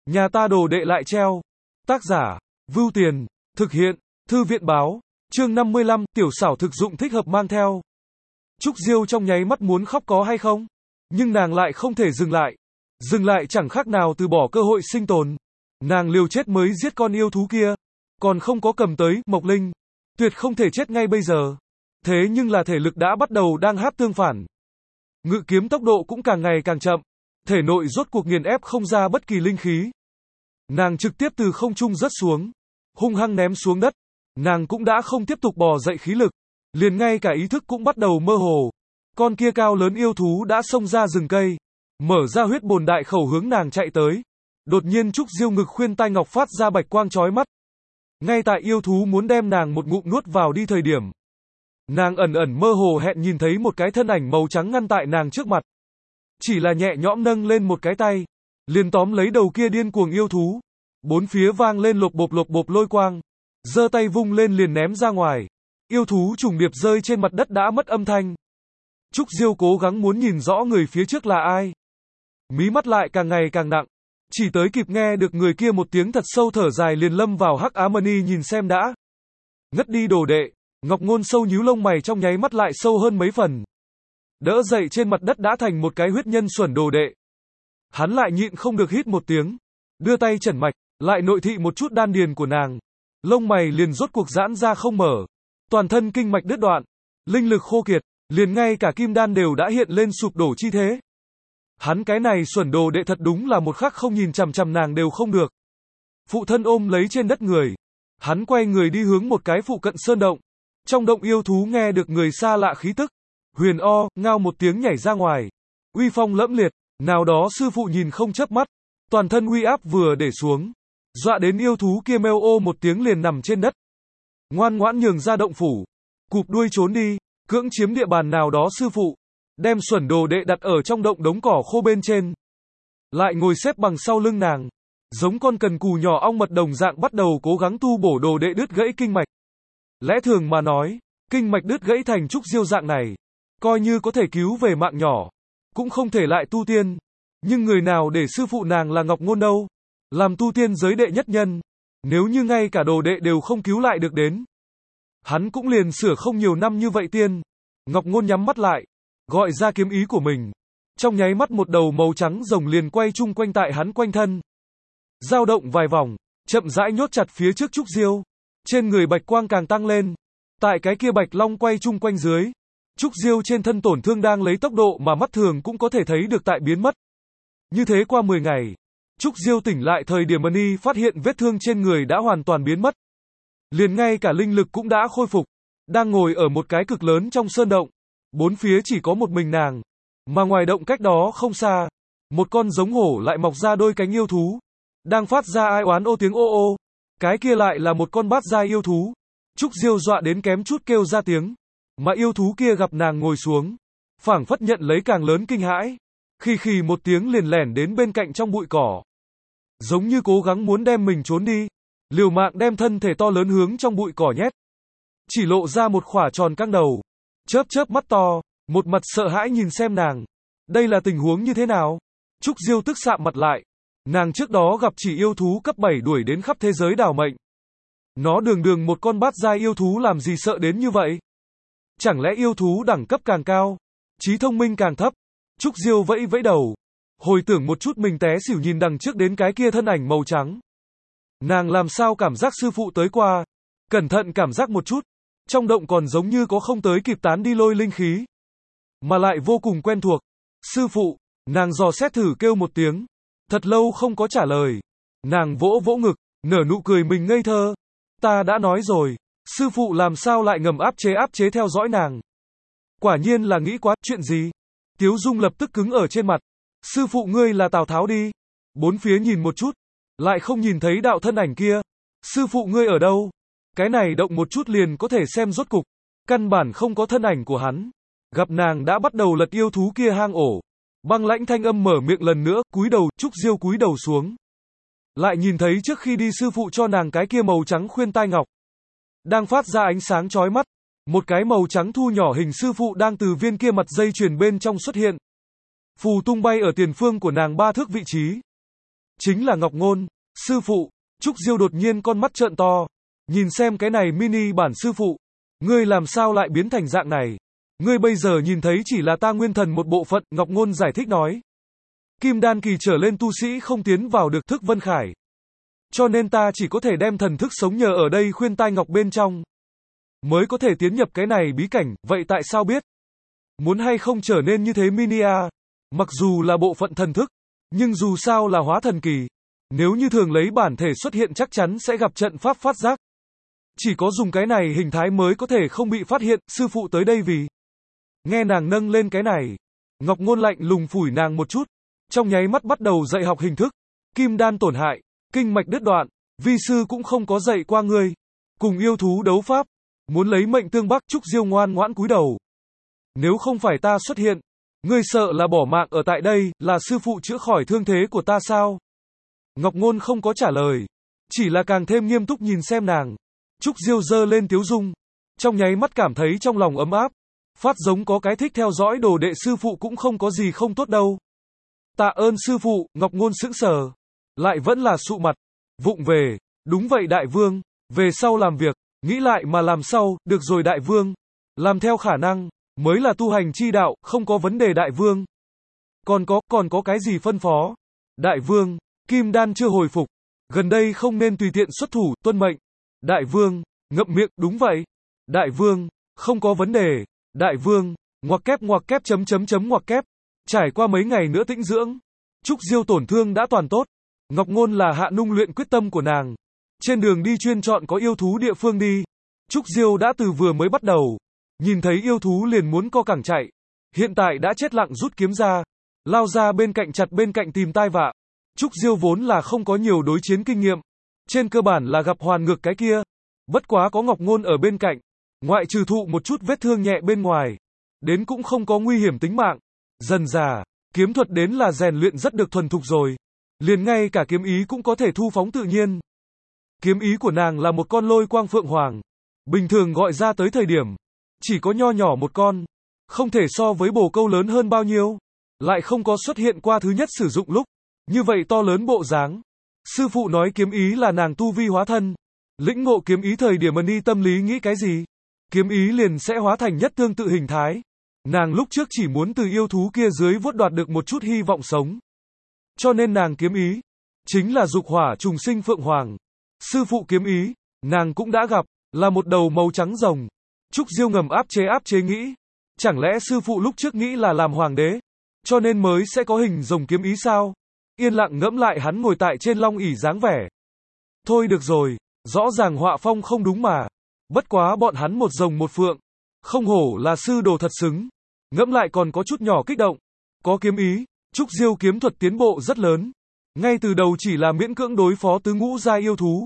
Nhà ta đồ đệ lại treo. Tác giả, Vưu Tiền, thực hiện, Thư viện báo, chương 55, tiểu xảo thực dụng thích hợp mang theo. Trúc Diêu trong nháy mắt muốn khóc có hay không? Nhưng nàng lại không thể dừng lại. Dừng lại chẳng khác nào từ bỏ cơ hội sinh tồn. Nàng liều chết mới giết con yêu thú kia. Còn không có cầm tới, Mộc Linh. Tuyệt không thể chết ngay bây giờ. Thế nhưng là thể lực đã bắt đầu đang hát tương phản. Ngự kiếm tốc độ cũng càng ngày càng chậm. Thể nội rốt cuộc nghiền ép không ra bất kỳ linh khí. Nàng trực tiếp từ không trung rớt xuống. Hung hăng ném xuống đất. Nàng cũng đã không tiếp tục bò dậy khí lực. Liền ngay cả ý thức cũng bắt đầu mơ hồ. Con kia cao lớn yêu thú đã xông ra rừng cây. Mở ra huyết bồn đại khẩu hướng nàng chạy tới. Đột nhiên Trúc Diêu ngực khuyên tai ngọc phát ra bạch quang chói mắt. Ngay tại yêu thú muốn đem nàng một ngụm nuốt vào đi thời điểm. Nàng ẩn ẩn mơ hồ hẹn nhìn thấy một cái thân ảnh màu trắng ngăn tại nàng trước mặt. Chỉ là nhẹ nhõm nâng lên một cái tay. Liền tóm lấy đầu kia điên cuồng yêu thú. Bốn phía vang lên lộc bộp lôi quang. Giơ tay vung lên liền ném ra ngoài. Yêu thú trùng điệp rơi trên mặt đất đã mất âm thanh. Trúc Diêu cố gắng muốn nhìn rõ người phía trước là ai. Mí mắt lại càng ngày càng nặng. Chỉ tới kịp nghe được người kia một tiếng thật sâu thở dài liền lâm vào hắc ám mani nhìn xem đã. Ngất đi đồ đệ. Ngọc Ngôn sâu nhíu lông mày trong nháy mắt lại sâu hơn mấy phần. Đỡ dậy trên mặt đất đã thành một cái huyết nhân xuẩn đồ đệ. Hắn lại nhịn không được hít một tiếng. Đưa tay chẩn mạch, lại nội thị một chút đan điền của nàng. Lông mày liền rốt cuộc giãn ra không mở. Toàn thân kinh mạch đứt đoạn. Linh lực khô kiệt, liền ngay cả kim đan đều đã hiện lên sụp đổ chi thế. Hắn cái này xuẩn đồ đệ thật đúng là một khắc không nhìn chằm chằm nàng đều không được. Phụ thân ôm lấy trên đất người. Hắn quay người đi hướng một cái phụ cận sơn động. Trong động yêu thú nghe được người xa lạ khí tức. Huyền o, ngao một tiếng nhảy ra ngoài. Uy phong lẫm liệt, nào đó sư phụ nhìn không chớp mắt. Toàn thân uy áp vừa để xuống. Dọa đến yêu thú kia meo ô một tiếng liền nằm trên đất. Ngoan ngoãn nhường ra động phủ. Cụp đuôi trốn đi, cưỡng chiếm địa bàn nào đó sư phụ. Đem xuẩn đồ đệ đặt ở trong động đống cỏ khô bên trên. Lại ngồi xếp bằng sau lưng nàng. Giống con cần cù nhỏ ong mật đồng dạng bắt đầu cố gắng tu bổ đồ đệ đứt gãy kinh mạch. Lẽ thường mà nói, kinh mạch đứt gãy thành Trúc Diêu dạng này. Coi như có thể cứu về mạng nhỏ. Cũng không thể lại tu tiên. Nhưng người nào để sư phụ nàng là Ngọc Ngôn đâu. Làm tu tiên giới đệ nhất nhân. Nếu như ngay cả đồ đệ đều không cứu lại được đến. Hắn cũng liền sửa không nhiều năm như vậy tiên. Ngọc Ngôn nhắm mắt lại. Gọi ra kiếm ý của mình. Trong nháy mắt một đầu màu trắng rồng liền quay chung quanh tại hắn quanh thân. Dao động vài vòng. Chậm rãi nhốt chặt phía trước Trúc Diêu. Trên người bạch quang càng tăng lên. Tại cái kia bạch long quay chung quanh dưới. Trúc Diêu trên thân tổn thương đang lấy tốc độ mà mắt thường cũng có thể thấy được tại biến mất. Như thế qua 10 ngày. Trúc Diêu tỉnh lại thời điểm Mani phát hiện vết thương trên người đã hoàn toàn biến mất. Liền ngay cả linh lực cũng đã khôi phục. Đang ngồi ở một cái cực lớn trong sơn động. Bốn phía chỉ có một mình nàng. Mà ngoài động cách đó không xa. Một con giống hổ lại mọc ra đôi cánh yêu thú. Đang phát ra ai oán ô tiếng ô ô. Cái kia lại là một con bát giai yêu thú. Trúc Diêu dọa đến kém chút kêu ra tiếng. Mà yêu thú kia gặp nàng ngồi xuống. Phảng phất nhận lấy càng lớn kinh hãi. Khì khì một tiếng liền lẻn đến bên cạnh trong bụi cỏ. Giống như cố gắng muốn đem mình trốn đi. Liều mạng đem thân thể to lớn hướng trong bụi cỏ nhét. Chỉ lộ ra một khỏa tròn căng đầu. Chớp chớp mắt to. Một mặt sợ hãi nhìn xem nàng. Đây là tình huống như thế nào? Trúc Diêu tức sạm mặt lại. Nàng trước đó gặp chỉ yêu thú cấp 7 đuổi đến khắp thế giới đảo mệnh. Nó đường một con bát giai yêu thú làm gì sợ đến như vậy? Chẳng lẽ yêu thú đẳng cấp càng cao, trí thông minh càng thấp? Trúc Diêu vẫy vẫy đầu. Hồi tưởng một chút mình té xỉu nhìn đằng trước đến cái kia thân ảnh màu trắng. Nàng làm sao cảm giác sư phụ tới qua. Cẩn thận cảm giác một chút. Trong động còn giống như có không tới kịp tán đi lôi linh khí. Mà lại vô cùng quen thuộc. Sư phụ, nàng dò xét thử kêu một tiếng. Thật lâu không có trả lời. Nàng vỗ vỗ ngực, nở nụ cười mình ngây thơ. Ta đã nói rồi, sư phụ làm sao lại ngầm áp chế theo dõi nàng. Quả nhiên là nghĩ quá, chuyện gì? Tiếu Dung lập tức cứng ở trên mặt. Sư phụ ngươi là Tào Tháo đi. Bốn phía nhìn một chút, lại không nhìn thấy đạo thân ảnh kia. Sư phụ ngươi ở đâu? Cái này động một chút liền có thể xem rốt cục. Căn bản không có thân ảnh của hắn. Gặp nàng đã bắt đầu lật yêu thú kia hang ổ. Băng lãnh thanh âm mở miệng lần nữa, cúi đầu, Trúc Diêu cúi đầu xuống. Lại nhìn thấy trước khi đi sư phụ cho nàng cái kia màu trắng khuyên tai ngọc. Đang phát ra ánh sáng chói mắt. Một cái màu trắng thu nhỏ hình sư phụ đang từ viên kia mặt dây chuyền bên trong xuất hiện. Phù tung bay ở tiền phương của nàng 3 thước vị trí. chính là Ngọc Ngôn. Sư phụ, Trúc Diêu đột nhiên con mắt trợn to. Nhìn xem cái này mini bản sư phụ. Ngươi làm sao lại biến thành dạng này? Ngươi bây giờ nhìn thấy chỉ là ta nguyên thần một bộ phận, Ngọc Ngôn giải thích nói. Kim đan kỳ trở lên tu sĩ không tiến vào được thức Vân Khải. Cho nên ta chỉ có thể đem thần thức sống nhờ ở đây khuyên tai ngọc bên trong. Mới có thể tiến nhập cái này bí cảnh, vậy tại sao biết? Muốn hay không trở nên như thế mini a? Mặc dù là bộ phận thần thức, nhưng dù sao là hóa thần kỳ. Nếu như thường lấy bản thể xuất hiện chắc chắn sẽ gặp trận pháp phát giác. Chỉ có dùng cái này hình thái mới có thể không bị phát hiện, sư phụ tới đây vì. Nghe nàng nâng lên cái này. Ngọc Ngôn lạnh lùng phủi nàng một chút. Trong nháy mắt bắt đầu dạy học hình thức. Kim đan tổn hại, kinh mạch đứt đoạn. Vi sư cũng không có dạy qua ngươi. Cùng yêu thú đấu pháp. Muốn lấy mệnh tương bắc. Trúc Diêu ngoan ngoãn cúi đầu. Nếu không phải ta xuất hiện. Ngươi sợ là bỏ mạng ở tại đây, là sư phụ chữa khỏi thương thế của ta sao? Ngọc Ngôn không có trả lời. Chỉ là càng thêm nghiêm túc nhìn xem nàng. Trúc Diêu giơ lên tiếu dung. Trong nháy mắt cảm thấy trong lòng ấm áp. Phát giống có cái thích theo dõi đồ đệ sư phụ cũng không có gì không tốt đâu. Tạ ơn sư phụ, Ngọc Ngôn sững sờ. Lại vẫn là sụ mặt. Vụng về. Đúng vậy đại vương. Về sau làm việc. Nghĩ lại mà làm sau. Được rồi đại vương. Làm theo khả năng. Mới là tu hành chi đạo. Không có vấn đề đại vương. Còn có cái gì phân phó? Đại vương. Kim đan chưa hồi phục. Gần đây không nên tùy tiện xuất thủ. Tuân mệnh. Đại vương. Ngậm miệng. Đúng vậy. Đại vương. Không có vấn đề. Đại vương. Ngoặc kép ngoặc kép. Trải qua mấy ngày nữa tĩnh dưỡng. Trúc Diêu tổn thương đã toàn tốt. Ngọc Ngôn là hạ nung luyện quyết tâm của nàng. Trên đường đi chuyên chọn có yêu thú địa phương đi. Trúc Diêu đã từ vừa mới bắt đầu. Nhìn thấy yêu thú liền muốn co cẳng chạy. Hiện tại đã chết lặng rút kiếm ra. Lao ra bên cạnh chặt bên cạnh tìm tai vạ. Trúc Diêu vốn là không có nhiều đối chiến kinh nghiệm. Trên cơ bản là gặp hoàn ngược cái kia. Bất quá có Ngọc Ngôn ở bên cạnh. Ngoại trừ thụ một chút vết thương nhẹ bên ngoài. Đến cũng không có nguy hiểm tính mạng. Dần dà, kiếm thuật đến là rèn luyện rất được thuần thục rồi. Liền ngay cả kiếm ý cũng có thể thu phóng tự nhiên. Kiếm ý của nàng là một con lôi quang phượng hoàng. Bình thường gọi ra tới thời điểm. Chỉ có nho nhỏ một con. Không thể so với bồ câu lớn hơn bao nhiêu. Lại không có xuất hiện qua thứ nhất sử dụng lúc. Như vậy to lớn bộ dáng. Sư phụ nói kiếm ý là nàng tu vi hóa thân. Lĩnh ngộ kiếm ý thời điểm ni tâm lý nghĩ cái gì? Kiếm ý liền sẽ hóa thành nhất tương tự hình thái. Nàng lúc trước chỉ muốn từ yêu thú kia dưới vuốt đoạt được một chút hy vọng sống. Cho nên nàng kiếm ý. Chính là dục hỏa trùng sinh phượng hoàng. Sư phụ kiếm ý. Nàng cũng đã gặp. Là một đầu màu trắng rồng. Trúc Diêu ngầm áp chế nghĩ. Chẳng lẽ sư phụ lúc trước nghĩ là làm hoàng đế. Cho nên mới sẽ có hình rồng kiếm ý sao? Yên lặng ngẫm lại hắn ngồi tại trên long ỷ dáng vẻ. Thôi được rồi. Rõ ràng họa phong không đúng mà. Bất quá bọn hắn một rồng một phượng. Không hổ là sư đồ thật xứng. Ngẫm lại còn có chút nhỏ kích động. Có kiếm ý. Trúc Diêu kiếm thuật tiến bộ rất lớn. Ngay từ đầu chỉ là miễn cưỡng đối phó tứ ngũ giai yêu thú.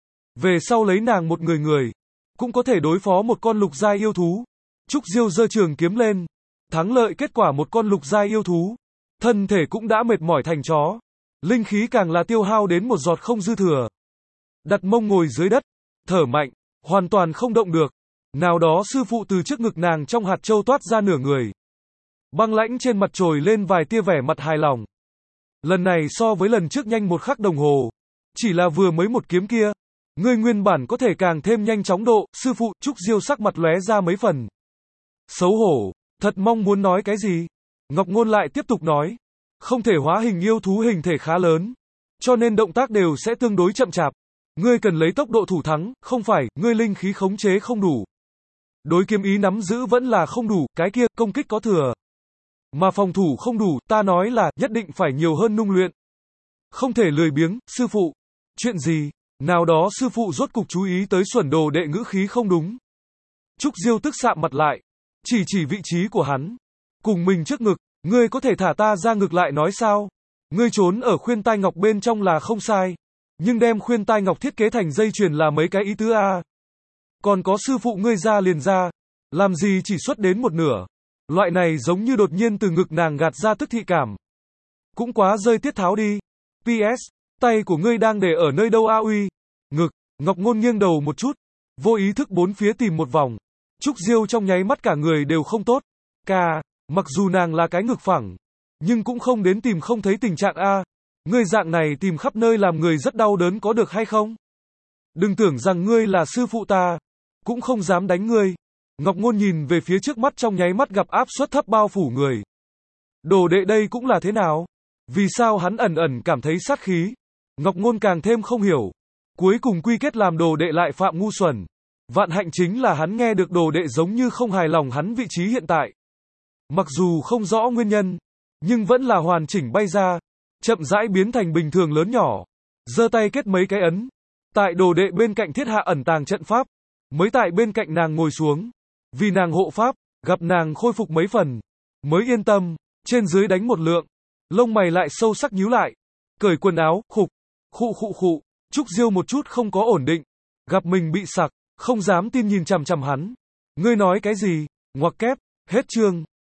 Về sau lấy nàng một người. Cũng có thể đối phó một con lục giai yêu thú. Trúc Diêu giơ trường kiếm lên. Thắng lợi kết quả một con lục giai yêu thú. Thân thể cũng đã mệt mỏi thành chó. Linh khí càng là tiêu hao đến một giọt không dư thừa. Đặt mông ngồi dưới đất. Thở mạnh. Hoàn toàn không động được. Nào đó sư phụ từ trước ngực nàng trong hạt châu toát ra nửa người. Băng lãnh trên mặt trồi lên vài tia vẻ mặt hài lòng. Lần này so với lần trước nhanh một khắc đồng hồ. Chỉ là vừa mới một kiếm kia. Ngươi nguyên bản có thể càng thêm nhanh chóng độ. Sư phụ. Trúc Diêu sắc mặt lóe ra mấy phần. Xấu hổ. Thật mong muốn nói cái gì. Ngọc Ngôn lại tiếp tục nói. Không thể hóa hình yêu thú hình thể khá lớn. Cho nên động tác đều sẽ tương đối chậm chạp. Ngươi cần lấy tốc độ thủ thắng. Không phải, ngươi linh khí khống chế không đủ. Đối kiếm ý nắm giữ vẫn là không đủ. Cái kia, công kích có thừa. Mà phòng thủ không đủ. Ta nói là, nhất định phải nhiều hơn nung luyện. Không thể lười biếng. Sư phụ. Chuyện gì? Nào đó sư phụ rốt cục chú ý tới xuẩn đồ đệ ngữ khí không đúng. Trúc Diêu tức sạm mặt lại. Chỉ vị trí của hắn. Cùng mình trước ngực. Ngươi có thể thả ta ra ngực lại nói sao? Ngươi trốn ở khuyên tai ngọc bên trong là không sai. Nhưng đem khuyên tai ngọc thiết kế thành dây chuyền là mấy cái ý tứ a. Còn có sư phụ ngươi ra liền ra. Làm gì chỉ xuất đến một nửa. Loại này giống như đột nhiên từ ngực nàng gạt ra tức thị cảm. Cũng quá rơi tiết tháo đi. PS. Tay của ngươi đang để ở nơi đâu a uy? Ngực. Ngọc Ngôn nghiêng đầu một chút. Vô ý thức bốn phía tìm một vòng. Trúc Diêu trong nháy mắt cả người đều không tốt. Mặc dù nàng là cái ngực phẳng. Nhưng cũng không đến tìm không thấy tình trạng a. Ngươi dạng này tìm khắp nơi làm người rất đau đớn có được hay không? Đừng tưởng rằng ngươi là sư phụ ta, cũng không dám đánh ngươi. Ngọc Ngôn nhìn về phía trước mắt trong nháy mắt gặp áp suất thấp bao phủ người. Đồ đệ đây cũng là thế nào? Vì sao hắn ẩn ẩn cảm thấy sát khí? Ngọc Ngôn càng thêm không hiểu. Cuối cùng quy kết làm đồ đệ lại phạm ngu xuẩn. Vạn hạnh chính là hắn nghe được đồ đệ giống như không hài lòng hắn vị trí hiện tại. Mặc dù không rõ nguyên nhân, nhưng vẫn là hoàn chỉnh bay ra, chậm rãi biến thành bình thường lớn nhỏ. Giơ tay kết mấy cái ấn. Tại đồ đệ bên cạnh thiết hạ ẩn tàng trận pháp. Mới tại bên cạnh nàng ngồi xuống. Vì nàng hộ pháp, gặp nàng khôi phục mấy phần. Mới yên tâm, trên dưới đánh một lượng. Lông mày lại sâu sắc nhíu lại. Cởi quần áo, khụ. Trúc Diêu một chút không có ổn định. Gặp mình bị sặc, không dám tin nhìn chằm chằm hắn. Ngươi nói cái gì? Ngoặc kép, hết chương.